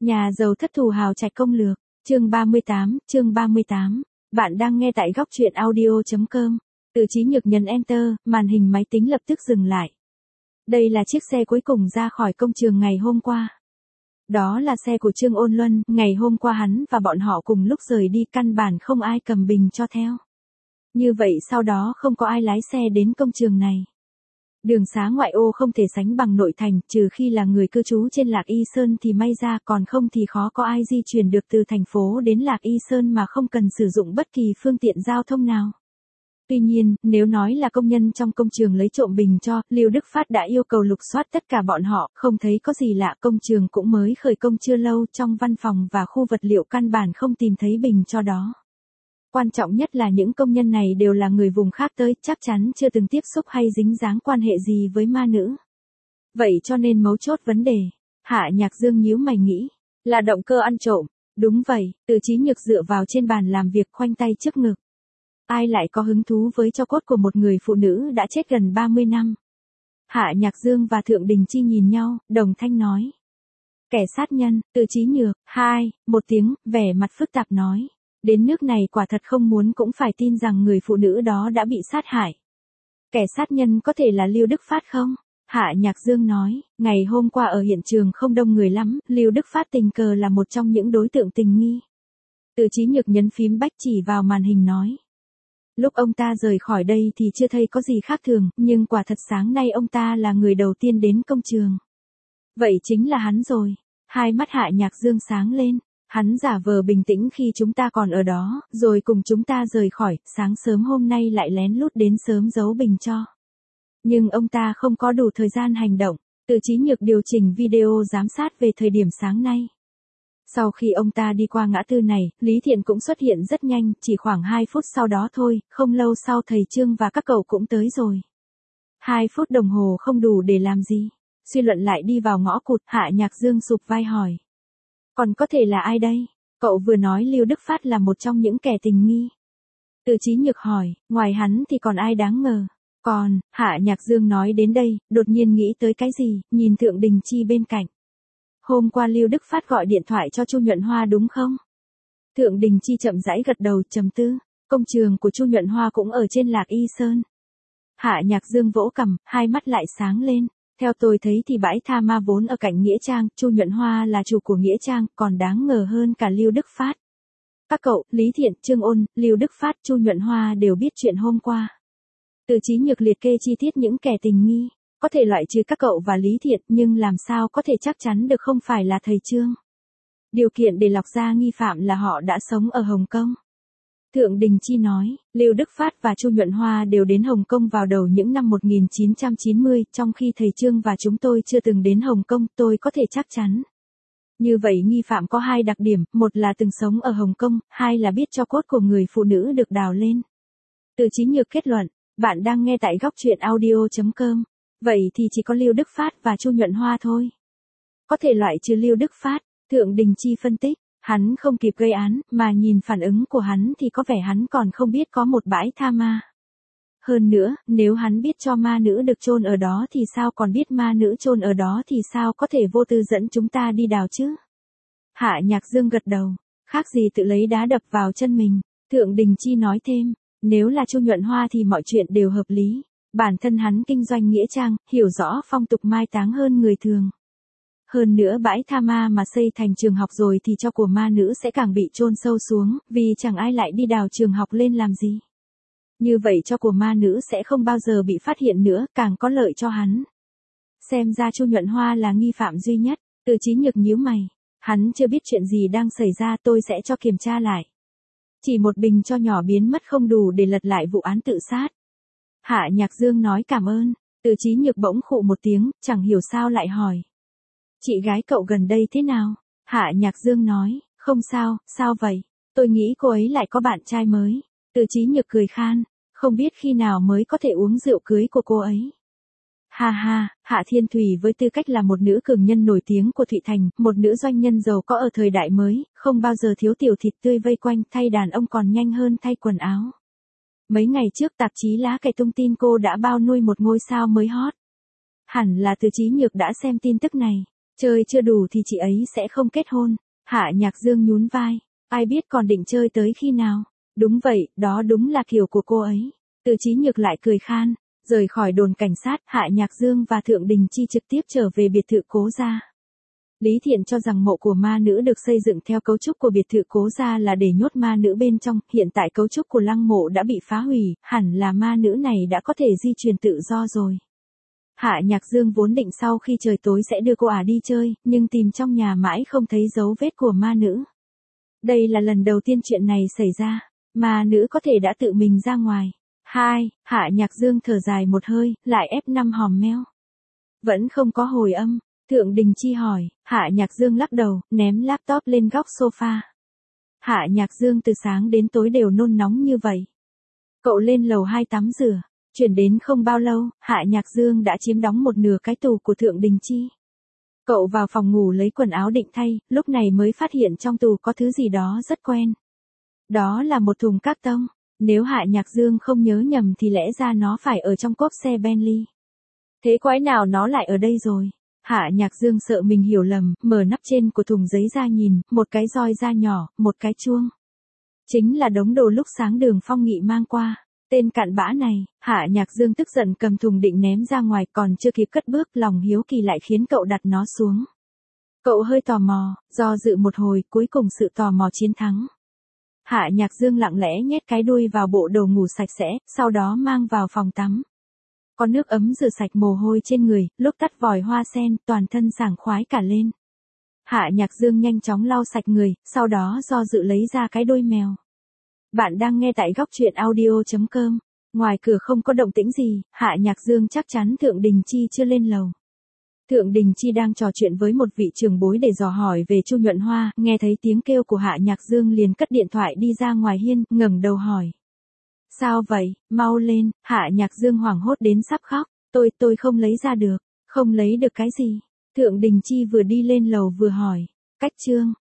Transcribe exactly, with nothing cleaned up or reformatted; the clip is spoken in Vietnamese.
Nhà giàu thất thù hào trạch công lược, chương ba mươi tám, chương ba mươi tám. Bạn đang nghe tại góc truyện audio.com. Từ Chí Nhược nhấn Enter, màn hình máy tính lập tức dừng lại. Đây là chiếc xe cuối cùng ra khỏi công trường ngày hôm qua. Đó là xe của Trương Ôn Luân, ngày hôm qua hắn và bọn họ cùng lúc rời đi, căn bản không ai cầm bình cho theo. Như vậy sau đó không có ai lái xe đến công trường này. Đường xá ngoại ô không thể sánh bằng nội thành, trừ khi là người cư trú trên Lạc Y Sơn thì may ra, còn không thì khó có ai di chuyển được từ thành phố đến Lạc Y Sơn mà không cần sử dụng bất kỳ phương tiện giao thông nào. Tuy nhiên, nếu nói là công nhân trong công trường lấy trộm bình cho, Lưu Đức Phát đã yêu cầu lục soát tất cả bọn họ, không thấy có gì lạ, công trường cũng mới khởi công chưa lâu, trong văn phòng và khu vật liệu căn bản không tìm thấy bình cho đó. Quan trọng nhất là những công nhân này đều là người vùng khác tới, chắc chắn chưa từng tiếp xúc hay dính dáng quan hệ gì với ma nữ. Vậy cho nên mấu chốt vấn đề, Hạ Nhạc Dương nhíu mày nghĩ, là động cơ ăn trộm. Đúng vậy, Từ Chí Nhược dựa vào trên bàn làm việc, khoanh tay trước ngực. Ai lại có hứng thú với tro cốt của một người phụ nữ đã chết gần ba mươi năm. Hạ Nhạc Dương và Thượng Đình Chi nhìn nhau, đồng thanh nói. Kẻ sát nhân, Từ Chí Nhược, hai, một tiếng, vẻ mặt phức tạp nói. Đến nước này quả thật không muốn cũng phải tin rằng người phụ nữ đó đã bị sát hại. Kẻ sát nhân có thể là Lưu Đức Phát không? Hạ Nhạc Dương nói, ngày hôm qua ở hiện trường không đông người lắm, Lưu Đức Phát tình cờ là một trong những đối tượng tình nghi. Từ Chí Nhược nhấn phím bách chỉ vào màn hình nói. Lúc ông ta rời khỏi đây thì chưa thấy có gì khác thường, nhưng quả thật sáng nay ông ta là người đầu tiên đến công trường. Vậy chính là hắn rồi. Hai mắt Hạ Nhạc Dương sáng lên. Hắn giả vờ bình tĩnh khi chúng ta còn ở đó, rồi cùng chúng ta rời khỏi, sáng sớm hôm nay lại lén lút đến sớm giấu bình cho. Nhưng ông ta không có đủ thời gian hành động. Từ Chí Nhược điều chỉnh video giám sát về thời điểm sáng nay. Sau khi ông ta đi qua ngã tư này, Lý Thiện cũng xuất hiện rất nhanh, chỉ khoảng hai phút sau đó thôi, không lâu sau thầy Trương và các cậu cũng tới rồi. Hai phút đồng hồ không đủ để làm gì. Suy luận lại đi vào ngõ cụt, Hạ Nhạc Dương sụp vai hỏi. Còn có thể là ai đây? Cậu vừa nói Lưu Đức Phát là một trong những kẻ tình nghi. Từ Chí Nhược hỏi, ngoài hắn thì còn ai đáng ngờ? Còn, Hạ Nhạc Dương nói đến đây, đột nhiên nghĩ tới cái gì, nhìn Thượng Đình Chi bên cạnh. Hôm qua Lưu Đức Phát gọi điện thoại cho Chu Nhuận Hoa đúng không? Thượng Đình Chi chậm rãi gật đầu, trầm tư. Công trường của Chu Nhuận Hoa cũng ở trên Lạc Y Sơn. Hạ Nhạc Dương vỗ cằm, hai mắt lại sáng lên. Theo tôi thấy thì bãi tha ma vốn ở cạnh Nghĩa Trang, Chu Nhuận Hoa là chủ của Nghĩa Trang, còn đáng ngờ hơn cả Lưu Đức Phát. Các cậu, Lý Thiện, Trương Ôn, Lưu Đức Phát, Chu Nhuận Hoa đều biết chuyện hôm qua. Từ Chí Nhược liệt kê chi tiết những kẻ tình nghi. Có thể loại trừ các cậu và Lý Thiện, nhưng làm sao có thể chắc chắn được không phải là thầy Trương. Điều kiện để lọc ra nghi phạm là họ đã sống ở Hồng Kông. Thượng Đình Chi nói, Lưu Đức Phát và Chu Nhuận Hoa đều đến Hồng Kông vào đầu những năm một nghìn chín trăm chín mươi, trong khi thầy Trương và chúng tôi chưa từng đến Hồng Kông, tôi có thể chắc chắn. Như vậy nghi phạm có hai đặc điểm, một là từng sống ở Hồng Kông, hai là biết tro cốt của người phụ nữ được đào lên. Từ Chí Nhược kết luận, bạn đang nghe tại góc truyện audio.com. Vậy thì chỉ có Lưu Đức Phát và Chu Nhuận Hoa thôi. Có thể loại trừ Lưu Đức Phát, Thượng Đình Chi phân tích. Hắn không kịp gây án, mà nhìn phản ứng của hắn thì có vẻ hắn còn không biết có một bãi tha ma. Hơn nữa, nếu hắn biết cho ma nữ được chôn ở đó thì sao còn biết ma nữ chôn ở đó thì sao có thể vô tư dẫn chúng ta đi đào chứ? Hạ Nhạc Dương gật đầu, khác gì tự lấy đá đập vào chân mình. Thượng Đình Chi nói thêm, nếu là Chu Nhuận Hoa thì mọi chuyện đều hợp lý. Bản thân hắn kinh doanh Nghĩa Trang, hiểu rõ phong tục mai táng hơn người thường. Hơn nữa bãi tha ma mà xây thành trường học rồi thì tro của ma nữ sẽ càng bị chôn sâu xuống, vì chẳng ai lại đi đào trường học lên làm gì. Như vậy tro của ma nữ sẽ không bao giờ bị phát hiện nữa, càng có lợi cho hắn. Xem ra Chu Nhuận Hoa là nghi phạm duy nhất. Từ Chí Nhược nhíu mày. Hắn chưa biết chuyện gì đang xảy ra, tôi sẽ cho kiểm tra lại. Chỉ một bình cho nhỏ biến mất không đủ để lật lại vụ án tự sát. Hạ Nhạc Dương nói cảm ơn. Từ Chí Nhược bỗng khụ một tiếng, chẳng hiểu sao lại hỏi. Chị gái cậu gần đây thế nào? Hạ Nhạc Dương nói, không sao, sao vậy? Tôi nghĩ cô ấy lại có bạn trai mới. Từ Chí Nhược cười khan, không biết khi nào mới có thể uống rượu cưới của cô ấy. Ha ha, Hạ Thiên Thủy với tư cách là một nữ cường nhân nổi tiếng của Thụy Thành, một nữ doanh nhân giàu có ở thời đại mới, không bao giờ thiếu tiểu thịt tươi vây quanh, thay đàn ông còn nhanh hơn thay quần áo. Mấy ngày trước tạp chí lá cải tung tin cô đã bao nuôi một ngôi sao mới hot. Hẳn là Từ Chí Nhược đã xem tin tức này. Chơi chưa đủ thì chị ấy sẽ không kết hôn. Hạ Nhạc Dương nhún vai. Ai biết còn định chơi tới khi nào. Đúng vậy, đó đúng là kiểu của cô ấy. Từ Chí Nhược lại cười khan. Rời khỏi đồn cảnh sát, Hạ Nhạc Dương và Thượng Đình Chi trực tiếp trở về biệt thự Cố gia. Lý Thiện cho rằng mộ của ma nữ được xây dựng theo cấu trúc của biệt thự Cố gia là để nhốt ma nữ bên trong, hiện tại cấu trúc của lăng mộ đã bị phá hủy, hẳn là ma nữ này đã có thể di truyền tự do rồi. Hạ Nhạc Dương vốn định sau khi trời tối sẽ đưa cô ả đi chơi, nhưng tìm trong nhà mãi không thấy dấu vết của ma nữ. Đây là lần đầu tiên chuyện này xảy ra, ma nữ có thể đã tự mình ra ngoài. Hai, Hạ Nhạc Dương thở dài một hơi, lại ép năm hòm meo. Vẫn không có hồi âm. Thượng Đình Chi hỏi, Hạ Nhạc Dương lắc đầu, ném laptop lên góc sofa. Hạ Nhạc Dương từ sáng đến tối đều nôn nóng như vậy. Cậu lên lầu hai tắm rửa, chuyển đến không bao lâu, Hạ Nhạc Dương đã chiếm đóng một nửa cái tủ của Thượng Đình Chi. Cậu vào phòng ngủ lấy quần áo định thay, lúc này mới phát hiện trong tủ có thứ gì đó rất quen. Đó là một thùng các tông, nếu Hạ Nhạc Dương không nhớ nhầm thì lẽ ra nó phải ở trong cốp xe Bentley. Thế quái nào nó lại ở đây rồi? Hạ Nhạc Dương sợ mình hiểu lầm, mở nắp trên của thùng giấy ra nhìn, một cái roi da nhỏ, một cái chuông. Chính là đống đồ lúc sáng Đường Phong Nghị mang qua. Tên cặn bã này, Hạ Nhạc Dương tức giận cầm thùng định ném ra ngoài, còn chưa kịp cất bước, lòng hiếu kỳ lại khiến cậu đặt nó xuống. Cậu hơi tò mò, do dự một hồi, cuối cùng sự tò mò chiến thắng. Hạ Nhạc Dương lặng lẽ nhét cái đuôi vào bộ đồ ngủ sạch sẽ, sau đó mang vào phòng tắm. Có nước ấm rửa sạch mồ hôi trên người, lúc tắt vòi hoa sen, toàn thân sảng khoái cả lên. Hạ Nhạc Dương nhanh chóng lau sạch người, sau đó do dự lấy ra cái đuôi mèo. Bạn đang nghe tại góc truyện audio chấm com. Ngoài cửa không có động tĩnh gì, Hạ Nhạc Dương chắc chắn Thượng Đình Chi chưa lên lầu. Thượng Đình Chi đang trò chuyện với một vị trưởng bối để dò hỏi về Chu Nhuận Hoa, nghe thấy tiếng kêu của Hạ Nhạc Dương liền cất điện thoại đi ra ngoài hiên, ngẩng đầu hỏi. Sao vậy, mau lên, Hạ Nhạc Dương hoảng hốt đến sắp khóc, tôi, tôi không lấy ra được, không lấy được cái gì. Thượng Đình Chi vừa đi lên lầu vừa hỏi, cách trương,